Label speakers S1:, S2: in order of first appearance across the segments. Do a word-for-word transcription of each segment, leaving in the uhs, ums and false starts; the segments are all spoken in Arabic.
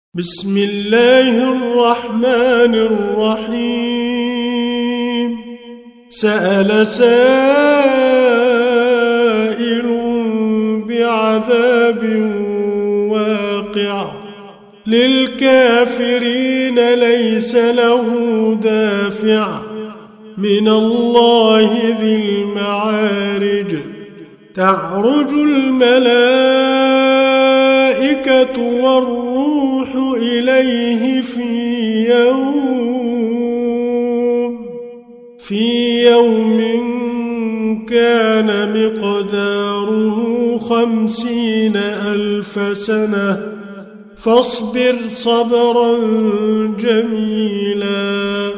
S1: بسم الله الرحمن الرحيم سأل سائل بعذاب واقع للكافرين ليس له دافع من الله ذي المعارج تعرج الملائكة والروح إليه في يوم في يوم كان مقداره خمسين ألف سنة فاصبر صبرا جميلا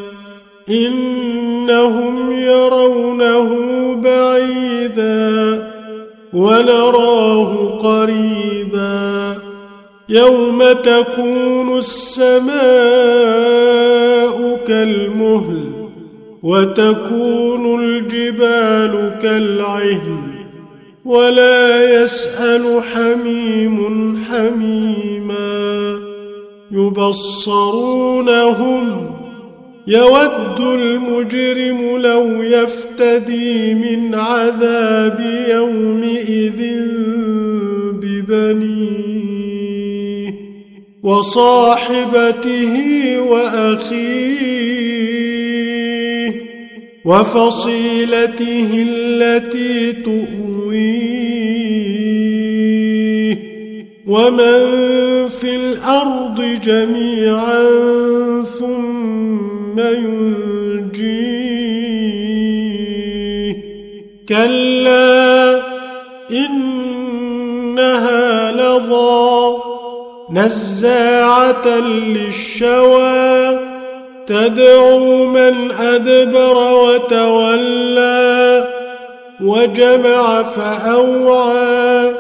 S1: إنهم يرونه بعيدا ونراه قريبا يوم تكون السماء كالمهل وتكون الجبال كالعهن ولا يسأل حميم حميما يبصرونهم يود المجرم لو يفتدي من عذاب يومئذ ببنيه وصاحبته وأخيه وفصيلته التي تؤويه ومن في الأرض جميعا ثم ينجيه كلا إنها لظى نزاعة للشوى تدعو من أدبر وتولى وجمع فأوعى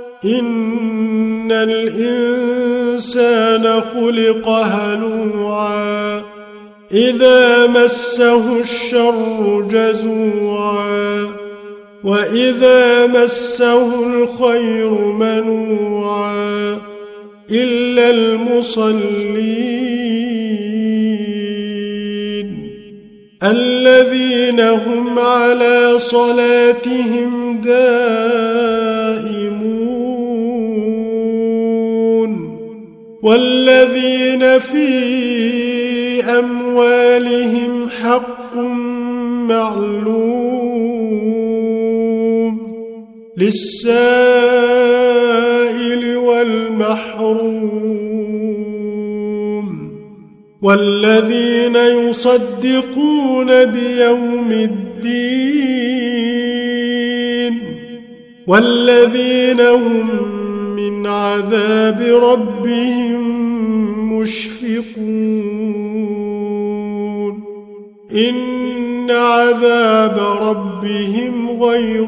S1: إن الإنسان خلق هلوعا إذا مسه الشر جزوعا وإذا مسه الخير منوعا إلا المصلين الذين هم على صلاتهم دائمون والذين في أموالهم حق معلوم للسائل والمحروم والذين يصدقون بيوم الدين والذين هم من عذاب ربهم مشفقون إن عذاب ربهم غير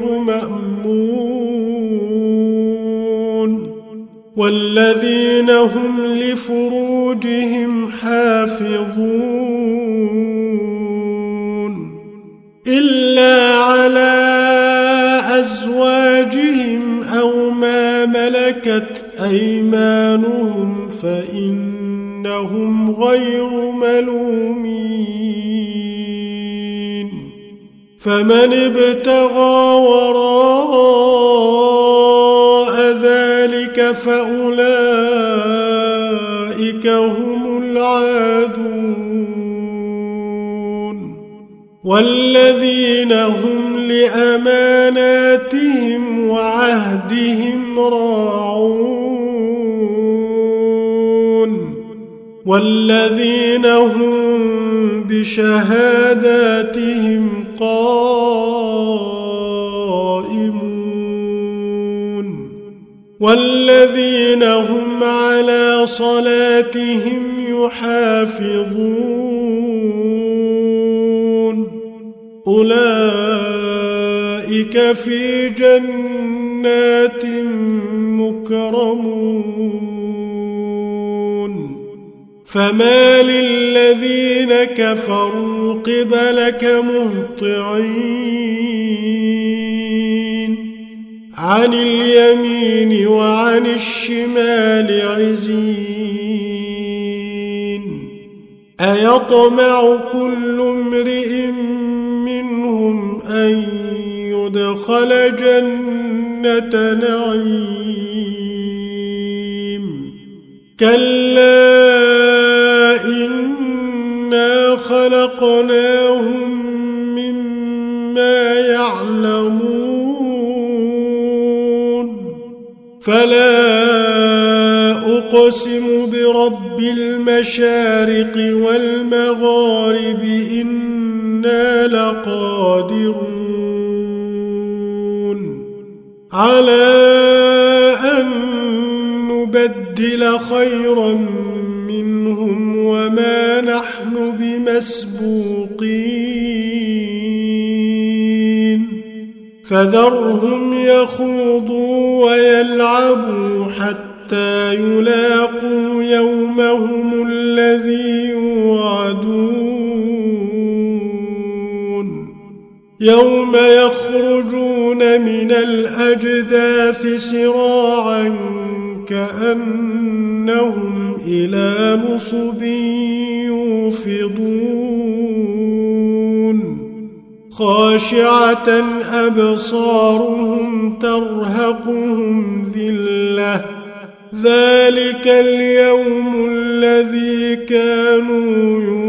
S1: مأمون والذين هم لفروجهم حافظون إلا على أزواجهم أو ما ملكت أيمانهم فإنهم غير ملومين فمن ابتغى وراء ذلك فأولئك هم العادون والذين هم لأماناتهم وعهدهم راعون والذين هم بشهاداتهم قائمون والذين هم على صلاتهم يحافظون أولئك في جنات مكرمون فما للذين كفروا قبلك مهطعين عن اليمين وعن الشمال عزين أيطمع كل امرئ منهم أن يدخل جنة نعيم كلا إنا خلقناهم مما يعلمون فلا أقسم برب المشارق والمغارب إنا لقادرون على أن نبدل خيرا منهم وما نحن بمسبوقين فذرهم يخوضوا ويلعبوا حتى يلاقوا يومهم الذي يوعدون يوم يخرجون من الأجداث سراعا كأنهم إلى نصب يوفضون خاشعة أبصارهم ترهقهم ذلة ذلك اليوم الذي كانوا يوعدون